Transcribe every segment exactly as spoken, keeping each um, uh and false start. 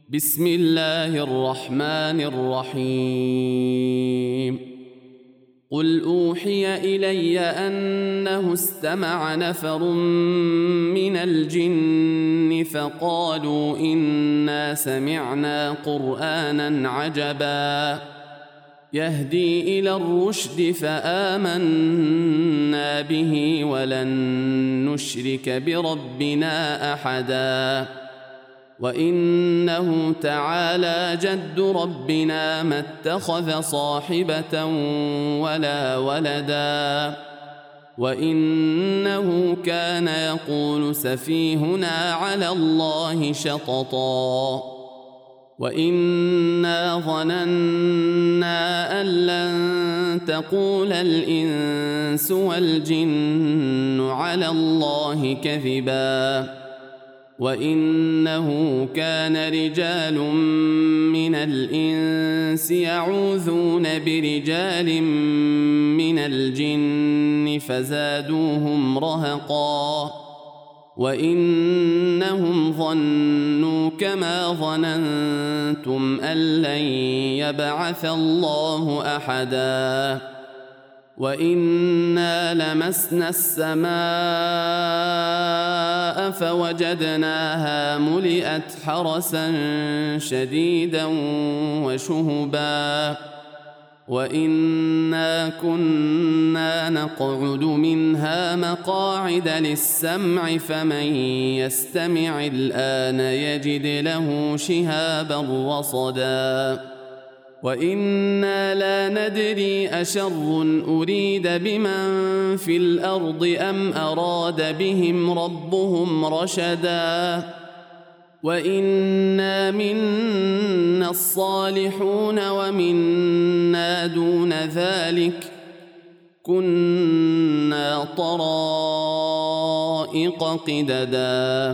بسم الله الرحمن الرحيم قل أوحي إلي أنه استمع نفر من الجن فقالوا إنا سمعنا قرآنا عجبا يهدي إلى الرشد فآمنا به ولن نشرك بربنا أحدا وإنه تعالى جد ربنا ما اتخذ صاحبة ولا ولدا وإنه كان يقول سفيهنا على الله شططا وإنا ظننا أن لن تقول الإنس والجن على الله كذبا وإنه كان رجال من الإنس يعوذون برجال من الجن فزادوهم رهقا وإنهم ظنوا كما ظننتم أن لن يبعث الله أحدا وإنا لمسنا السماء فوجدناها ملئت حرسا شديدا وشهبا وإنا كنا نقعد منها مقاعد للسمع فمن يستمع الآن يجد له شهابا رصدا وإنا لا ندري أشر أريد بمن في الأرض أم أراد بهم ربهم رشدا وإنا منا الصالحون ومنا دون ذلك كنا طرائق قددا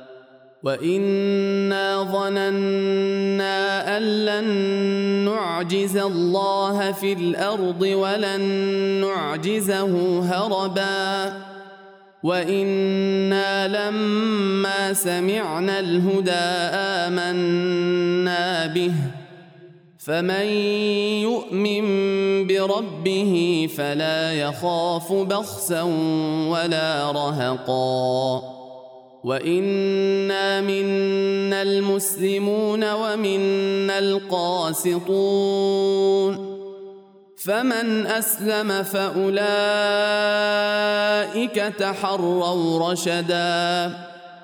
وإنا ظننا أن لن نعجز الله في الأرض ولن نعجزه هربا وإنا لما سمعنا الهدى آمنا به فمن يؤمن بربه فلا يخاف بخسا ولا رهقا وإنا منا المسلمون ومنا القاسطون فمن أسلم فأولئك تحروا رشدا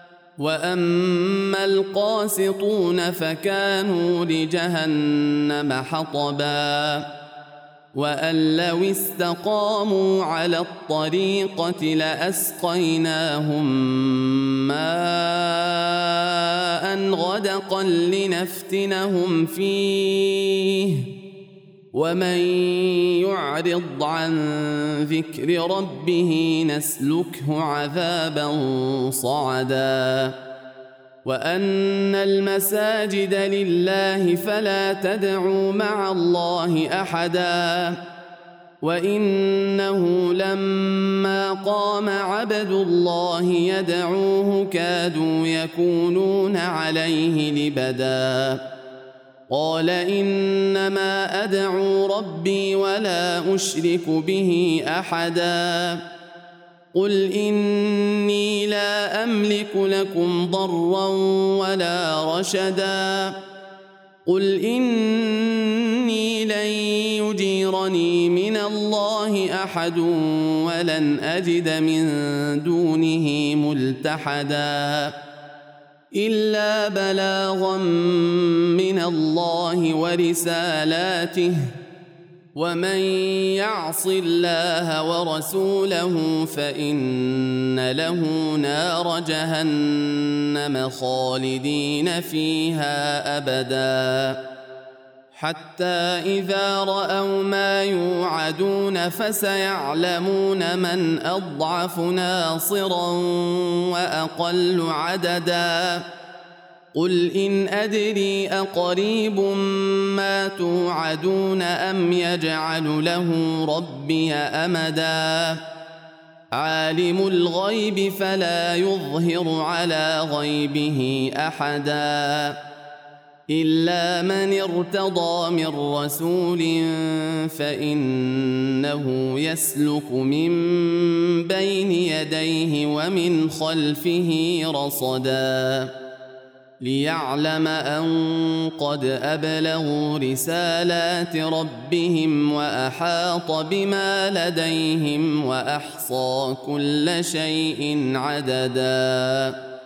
وأما القاسطون فكانوا لجهنم حطبا وأن لو استقاموا على الطريقة لأسقيناهم ماء غدقا لنفتنهم فيه ومن يعرض عن ذكر ربه نسلكه عذابا صعدا وأن المساجد لله فلا تدعوا مع الله أحدا وإنه لما قام عبد الله يدعوه كادوا يكونون عليه لبدا قال إنما أدعو ربي ولا أشرك به أحدا قل إني لا أملك لكم ضرا ولا رشدا قل إني لن يجيرني من الله أحد ولن أجد من دونه ملتحدا إلا بلاغا من الله ورسالاته ومن يعص الله ورسوله فإن له نار جهنم خالدين فيها أبدا حتى إذا رأوا ما يوعدون فسيعلمون من أضعف ناصرا وأقل عددا قل إن أدري أقريب ما توعدون أم يجعل له ربي أمدا عالم الغيب فلا يظهر على غيبه أحدا إلا من ارتضى من رسول فإنه يسلك من بين يديه ومن خلفه رصدا ليعلم أن قد أبلغوا رسالات ربهم وأحاط بما لديهم وأحصى كل شيء عددا